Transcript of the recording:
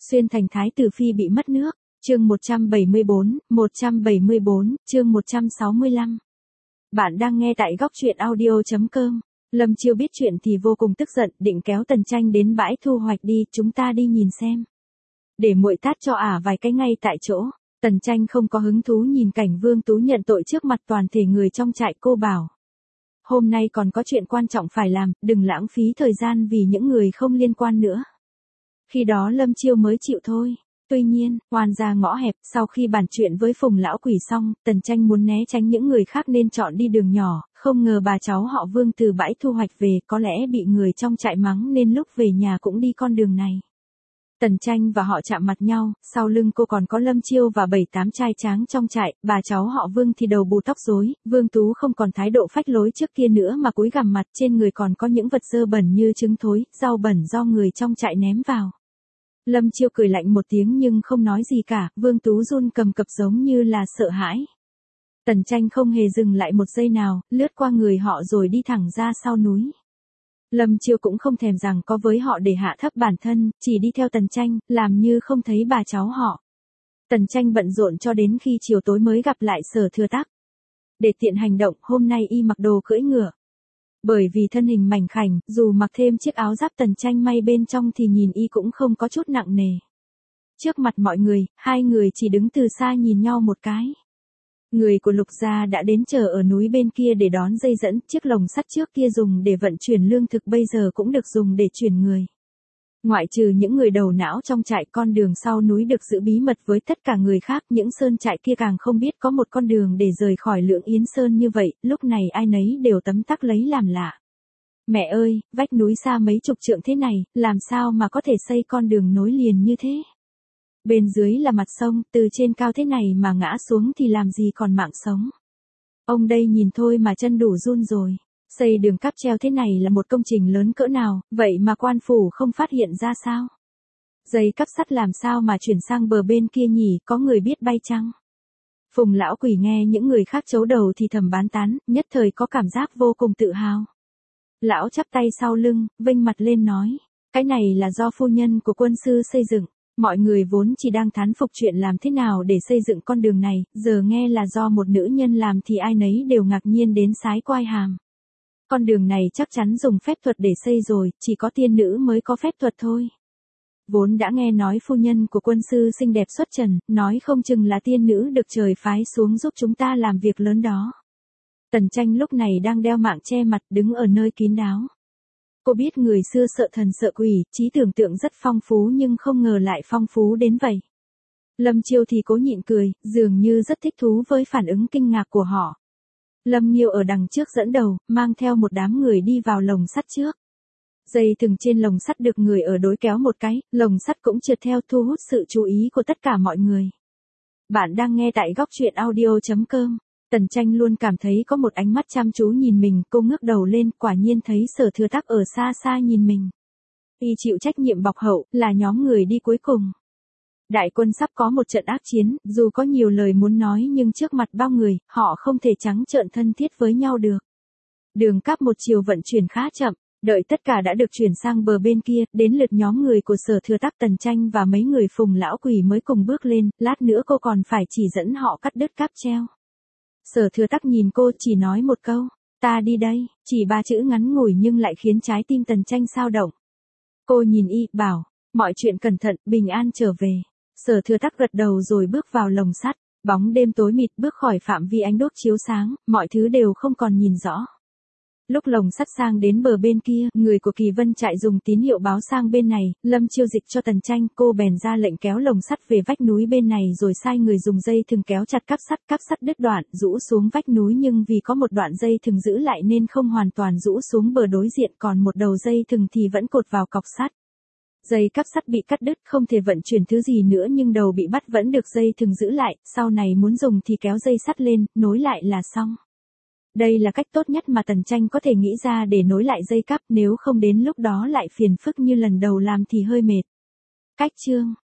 Xuyên thành thái tử phi bị mất nước. Chương 174, chương 165. Bạn đang nghe tại góc truyện audio.com. Lâm Chiêu biết chuyện thì vô cùng tức giận, định kéo Tần Tranh đến bãi thu hoạch đi, chúng ta đi nhìn xem. Để muội tát cho vài cái ngay tại chỗ. Tần Tranh không có hứng thú nhìn cảnh Vương Tú nhận tội trước mặt toàn thể người trong trại, cô bảo. Hôm nay còn có chuyện quan trọng phải làm, đừng lãng phí thời gian vì những người không liên quan nữa. Khi đó Lâm Chiêu mới chịu thôi. Tuy nhiên, oan ra ngõ hẹp, sau khi bàn chuyện với Phùng lão quỷ xong, Tần Tranh muốn né tránh những người khác nên chọn đi đường nhỏ, không ngờ bà cháu họ Vương từ bãi thu hoạch về, có lẽ bị người trong trại mắng nên lúc về nhà cũng đi con đường này. Tần Tranh và họ chạm mặt nhau, sau lưng cô còn có Lâm Chiêu và 7-8 trai tráng trong trại, bà cháu họ Vương thì đầu bù tóc rối, Vương Tú không còn thái độ phách lối trước kia nữa mà cúi gằm mặt, trên người còn có những vật dơ bẩn như trứng thối, rau bẩn do người trong trại ném vào. Lâm Chiêu cười lạnh một tiếng nhưng không nói gì cả, Vương Tú run cầm cập giống như là sợ hãi. Tần Tranh không hề dừng lại một giây nào, lướt qua người họ rồi đi thẳng ra sau núi. Lâm Chiêu cũng không thèm rằng có với họ để hạ thấp bản thân, chỉ đi theo Tần Tranh, làm như không thấy bà cháu họ. Tần Tranh bận rộn cho đến khi chiều tối mới gặp lại Sở Thừa Tắc. Để tiện hành động, hôm nay y mặc đồ cưỡi ngựa. Bởi vì thân hình mảnh khảnh, dù mặc thêm chiếc áo giáp Tần Tranh may bên trong thì nhìn y cũng không có chút nặng nề. Trước mặt mọi người, hai người chỉ đứng từ xa nhìn nhau một cái. Người của Lục gia đã đến chờ ở núi bên kia để đón dây dẫn, chiếc lồng sắt trước kia dùng để vận chuyển lương thực bây giờ cũng được dùng để chuyển người. Ngoại trừ những người đầu não trong trại, con đường sau núi được giữ bí mật với tất cả người khác, những sơn trại kia càng không biết có một con đường để rời khỏi Lượng Yến Sơn như vậy, lúc này ai nấy đều tấm tắc lấy làm lạ. Mẹ ơi, vách núi xa mấy chục trượng thế này, làm sao mà có thể xây con đường nối liền như thế? Bên dưới là mặt sông, từ trên cao thế này mà ngã xuống thì làm gì còn mạng sống. Ông đây nhìn thôi mà chân đủ run rồi. Xây đường cáp treo thế này là một công trình lớn cỡ nào, vậy mà quan phủ không phát hiện ra sao? Dây cáp sắt làm sao mà chuyển sang bờ bên kia nhỉ, có người biết bay chăng? Phùng lão quỷ nghe những người khác chấu đầu thì thầm bán tán, nhất thời có cảm giác vô cùng tự hào. Lão chắp tay sau lưng, vênh mặt lên nói, cái này là do phu nhân của quân sư xây dựng. Mọi người vốn chỉ đang thán phục chuyện làm thế nào để xây dựng con đường này, giờ nghe là do một nữ nhân làm thì ai nấy đều ngạc nhiên đến sái quai hàm. Con đường này chắc chắn dùng phép thuật để xây rồi, chỉ có tiên nữ mới có phép thuật thôi. Vốn đã nghe nói phu nhân của quân sư xinh đẹp xuất trần, nói không chừng là tiên nữ được trời phái xuống giúp chúng ta làm việc lớn đó. Tần Tranh lúc này đang đeo mạng che mặt, đứng ở nơi kín đáo. Cô biết người xưa sợ thần sợ quỷ, trí tưởng tượng rất phong phú nhưng không ngờ lại phong phú đến vậy. Lâm Chiêu thì cố nhịn cười, dường như rất thích thú với phản ứng kinh ngạc của họ. Lâm Nghiêu ở đằng trước dẫn đầu, mang theo một đám người đi vào lồng sắt trước. Dây thừng trên lồng sắt được người ở đối kéo một cái, lồng sắt cũng trượt theo, thu hút sự chú ý của tất cả mọi người. Bạn đang nghe tại góc truyện audio.com. Tần Tranh luôn cảm thấy có một ánh mắt chăm chú nhìn mình, cô ngước đầu lên, quả nhiên thấy Sở Thừa Tắc ở xa xa nhìn mình. Y chịu trách nhiệm bọc hậu, là nhóm người đi cuối cùng. Đại quân sắp có một trận ác chiến, dù có nhiều lời muốn nói nhưng trước mặt bao người, họ không thể trắng trợn thân thiết với nhau được. Đường cáp một chiều vận chuyển khá chậm, đợi tất cả đã được chuyển sang bờ bên kia, đến lượt nhóm người của Sở Thừa Tắc, Tần Tranh và mấy người Phùng lão quỷ mới cùng bước lên, lát nữa cô còn phải chỉ dẫn họ cắt đứt cáp treo. Sở Thừa Tắc nhìn cô, chỉ nói một câu, ta đi đây, chỉ 3 chữ ngắn ngủi nhưng lại khiến trái tim Tần Tranh xao động. Cô nhìn y, bảo, mọi chuyện cẩn thận, bình an trở về. Sở Thừa Tắc gật đầu rồi bước vào lồng sắt, bóng đêm tối mịt, bước khỏi phạm vi ánh đốt chiếu sáng, mọi thứ đều không còn nhìn rõ. Lúc lồng sắt sang đến bờ bên kia, người của Kỳ Vân trại dùng tín hiệu báo sang bên này, Lâm Chiêu dịch cho Tần Tranh, cô bèn ra lệnh kéo lồng sắt về vách núi bên này rồi sai người dùng dây thừng kéo chặt cáp sắt đứt đoạn, rũ xuống vách núi nhưng vì có một đoạn dây thừng giữ lại nên không hoàn toàn rũ xuống bờ đối diện, còn một đầu dây thừng thì vẫn cột vào cọc sắt. Dây cáp sắt bị cắt đứt, không thể vận chuyển thứ gì nữa nhưng đầu bị bắt vẫn được dây thừng giữ lại, sau này muốn dùng thì kéo dây sắt lên, nối lại là xong. Đây là cách tốt nhất mà Tần Tranh có thể nghĩ ra để nối lại dây cáp, nếu không đến lúc đó lại phiền phức như lần đầu làm thì hơi mệt. Cách chương